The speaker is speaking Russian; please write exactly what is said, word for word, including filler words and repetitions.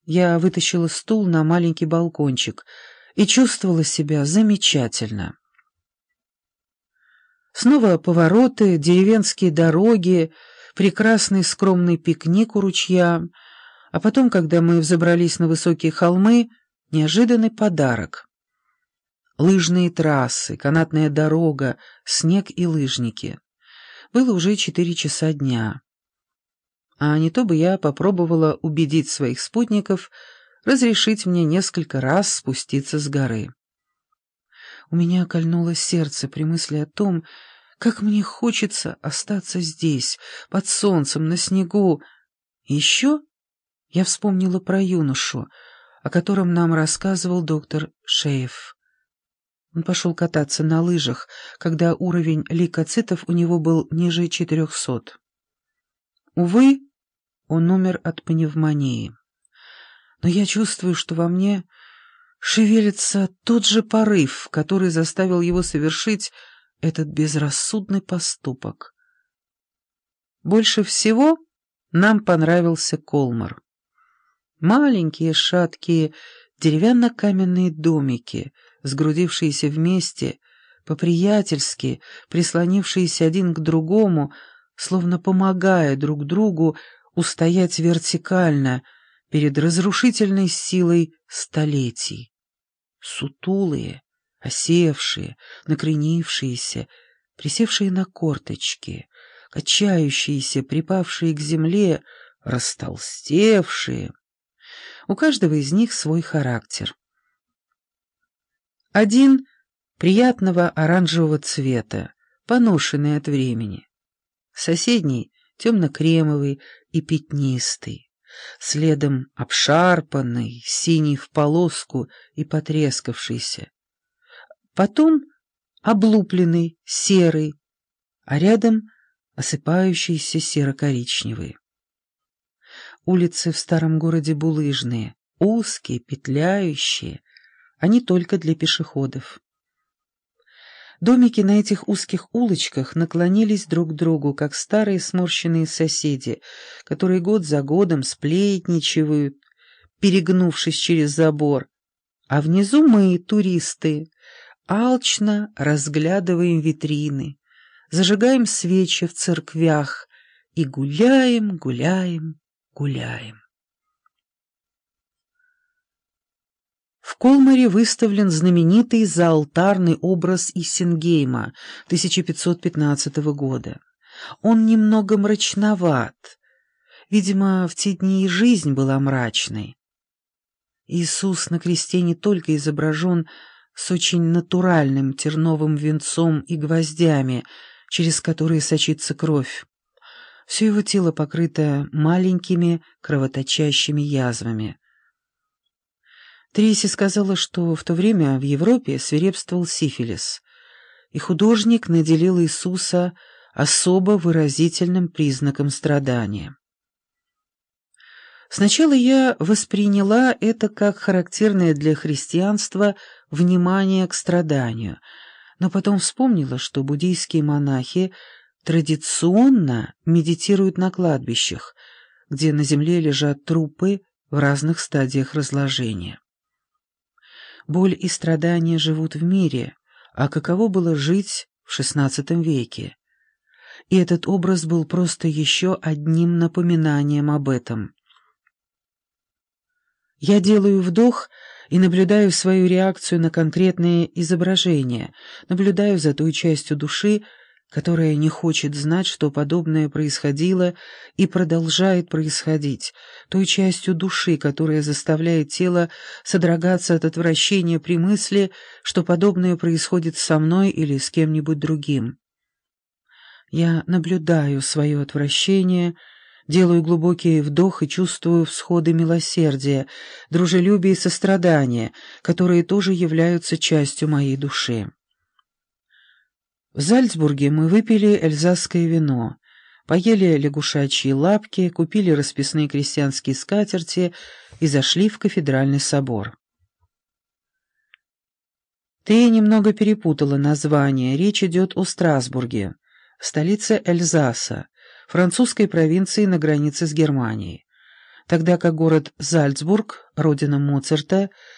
Я вытащила стул на маленький балкончик и чувствовала себя замечательно. Снова повороты, деревенские дороги, прекрасный скромный пикник у ручья, а потом, когда мы взобрались на высокие холмы, неожиданный подарок. Лыжные трассы, канатная дорога, снег и лыжники. Было уже четыре часа дня. А не то бы я попробовала убедить своих спутников разрешить мне несколько раз спуститься с горы. У меня кольнуло сердце при мысли о том, как мне хочется остаться здесь, под солнцем, на снегу. И еще я вспомнила про юношу, о котором нам рассказывал доктор Шейф. Он пошел кататься на лыжах, когда уровень лейкоцитов у него был ниже четырехсот. Увы, он умер от пневмонии. Но я чувствую, что во мне шевелится тот же порыв, который заставил его совершить этот безрассудный поступок. Больше всего нам понравился Колмар. Маленькие, шаткие, деревянно-каменные домики, сгрудившиеся вместе, по-приятельски, прислонившиеся один к другому, словно помогая друг другу устоять вертикально перед разрушительной силой столетий. Сутулые, осевшие, накренившиеся, присевшие на корточки, качающиеся, припавшие к земле, растолстевшие. У каждого из них свой характер. Один приятного оранжевого цвета, поношенный от времени. Соседний темно-кремовый и пятнистый, следом обшарпанный, синий в полоску и потрескавшийся. Потом облупленный, серый, а рядом осыпающийся серо-коричневый. Улицы в старом городе булыжные, узкие, петляющие, а не только для пешеходов. Домики на этих узких улочках наклонились друг к другу, как старые сморщенные соседи, которые год за годом сплетничают, перегнувшись через забор, а внизу мы, туристы, алчно разглядываем витрины, зажигаем свечи в церквях и гуляем, гуляем, гуляем. В Колмаре выставлен знаменитый заалтарный образ Исенгейма тысяча пятьсот пятнадцатого года. Он немного мрачноват. Видимо, в те дни и жизнь была мрачной. Иисус на кресте не только изображен с очень натуральным терновым венцом и гвоздями, через которые сочится кровь. Все его тело покрыто маленькими кровоточащими язвами. Трейси сказала, что в то время в Европе свирепствовал сифилис, и художник наделил Иисуса особо выразительным признаком страдания. Сначала я восприняла это как характерное для христианства внимание к страданию, но потом вспомнила, что буддийские монахи традиционно медитируют на кладбищах, где на земле лежат трупы в разных стадиях разложения. Боль и страдания живут в мире, а каково было жить в шестнадцатом веке? И этот образ был просто еще одним напоминанием об этом. Я делаю вдох и наблюдаю свою реакцию на конкретные изображения, наблюдаю за той частью души, которая не хочет знать, что подобное происходило и продолжает происходить, той частью души, которая заставляет тело содрогаться от отвращения при мысли, что подобное происходит со мной или с кем-нибудь другим. Я наблюдаю свое отвращение, делаю глубокий вдох и чувствую всходы милосердия, дружелюбия и сострадания, которые тоже являются частью моей души. В Зальцбурге мы выпили эльзасское вино, поели лягушачьи лапки, купили расписные крестьянские скатерти и зашли в кафедральный собор. Ты немного перепутала название, речь идет о Страсбурге, столице Эльзаса, французской провинции на границе с Германией. тогда как город Зальцбург, родина Моцарта,